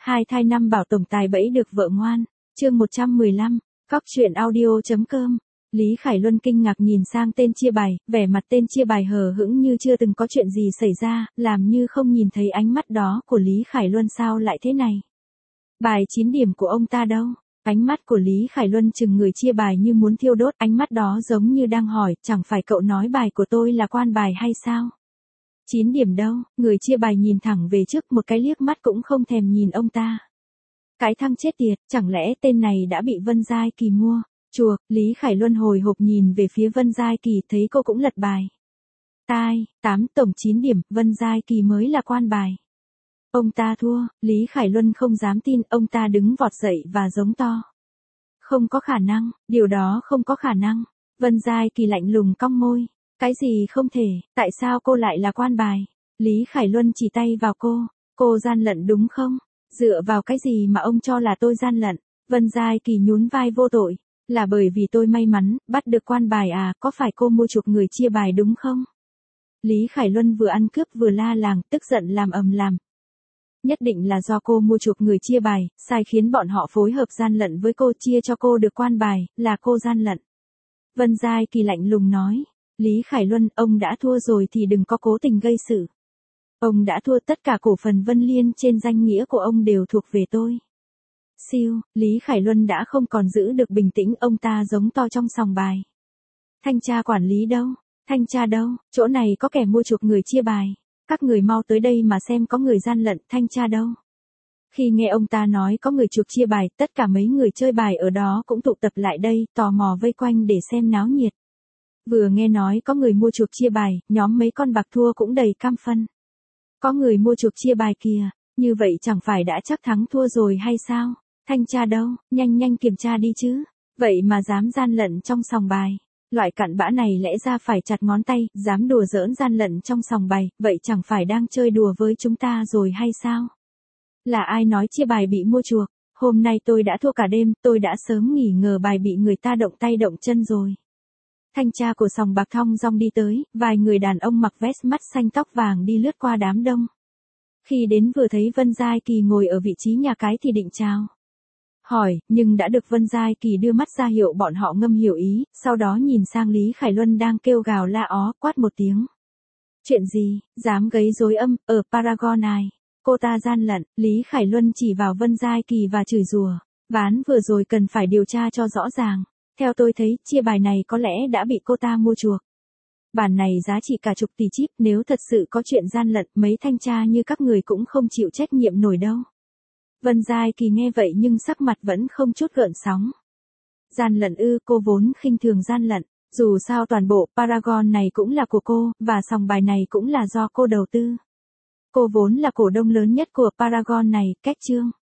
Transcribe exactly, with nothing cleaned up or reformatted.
Hai thai năm bảo tổng tài bẫy được vợ ngoan. Chương một trăm mười lăm, Cóc truyện audio.com. Lý Khải Luân kinh ngạc nhìn sang tên chia bài, vẻ mặt tên chia bài hờ hững như chưa từng có chuyện gì xảy ra, làm như không nhìn thấy ánh mắt đó của Lý Khải Luân sao lại thế này. Bài chín điểm của ông ta đâu? Ánh mắt của Lý Khải Luân chừng người chia bài như muốn thiêu đốt, ánh mắt đó giống như đang hỏi, chẳng phải cậu nói bài của tôi là quan bài hay sao? chín điểm đâu? Người chia bài nhìn thẳng về trước, một cái liếc mắt cũng không thèm nhìn ông ta. Cái thằng chết tiệt, chẳng lẽ tên này đã bị Vân Giai Kỳ mua? Chuộc, Lý Khải Luân hồi hộp nhìn về phía Vân Giai Kỳ, thấy cô cũng lật bài. Tai, tám tổng chín điểm, Vân Giai Kỳ mới là quan bài. Ông ta thua, Lý Khải Luân không dám tin, ông ta đứng vọt dậy và giống to. Không có khả năng, điều đó không có khả năng. Vân Giai Kỳ lạnh lùng cong môi. Cái gì không thể, tại sao cô lại là quan bài? Lý Khải Luân chỉ tay vào cô. Cô gian lận đúng không? Dựa vào cái gì mà ông cho là tôi gian lận? Vân Giai Kỳ nhún vai vô tội. Là bởi vì tôi may mắn, bắt được quan bài à, có phải cô mua chuộc người chia bài đúng không? Lý Khải Luân vừa ăn cướp vừa la làng, tức giận làm ầm làm. Nhất định là do cô mua chuộc người chia bài, sai khiến bọn họ phối hợp gian lận với cô, chia cho cô được quan bài, là cô gian lận. Vân Giai Kỳ lạnh lùng nói. Lý Khải Luân, ông đã thua rồi thì đừng có cố tình gây sự. Ông đã thua, tất cả cổ phần Vân Liên trên danh nghĩa của ông đều thuộc về tôi. Siêu, Lý Khải Luân đã không còn giữ được bình tĩnh, ông ta giống to trong sòng bài. Thanh tra quản lý đâu? Thanh tra đâu? Chỗ này có kẻ mua chuộc người chia bài. Các người mau tới đây mà xem có người gian lận, thanh tra đâu? Khi nghe ông ta nói có người chuộc chia bài, tất cả mấy người chơi bài ở đó cũng tụ tập lại đây, tò mò vây quanh để xem náo nhiệt. Vừa nghe nói có người mua chuộc chia bài, nhóm mấy con bạc thua cũng đầy cam phân. Có người mua chuộc chia bài kìa, như vậy chẳng phải đã chắc thắng thua rồi hay sao? Thanh tra đâu, nhanh nhanh kiểm tra đi chứ. Vậy mà dám gian lận trong sòng bài. Loại cặn bã này lẽ ra phải chặt ngón tay, dám đùa giỡn gian lận trong sòng bài, vậy chẳng phải đang chơi đùa với chúng ta rồi hay sao? Là ai nói chia bài bị mua chuộc? Hôm nay tôi đã thua cả đêm, tôi đã sớm nghỉ ngờ bài bị người ta động tay động chân rồi. Thanh tra của sòng bạc thong dong đi tới, vài người đàn ông mặc vest mắt xanh tóc vàng đi lướt qua đám đông. Khi đến vừa thấy Vân Giai Kỳ ngồi ở vị trí nhà cái thì định chào hỏi, nhưng đã được Vân Giai Kỳ đưa mắt ra hiệu bọn họ ngâm hiểu ý, sau đó nhìn sang Lý Khải Luân đang kêu gào la ó, quát một tiếng. Chuyện gì, dám gây rối âm, ở Paragon này, cô ta gian lận, Lý Khải Luân chỉ vào Vân Giai Kỳ và chửi rủa, ván vừa rồi cần phải điều tra cho rõ ràng. Theo tôi thấy, chia bài này có lẽ đã bị cô ta mua chuộc. Bản này giá trị cả chục tỷ chip, nếu thật sự có chuyện gian lận, mấy thanh tra như các người cũng không chịu trách nhiệm nổi đâu. Vân Giai Kỳ nghe vậy nhưng sắc mặt vẫn không chút gợn sóng. Gian lận ư, cô vốn khinh thường gian lận, dù sao toàn bộ Paragon này cũng là của cô, và sòng bài này cũng là do cô đầu tư. Cô vốn là cổ đông lớn nhất của Paragon này, cách chương.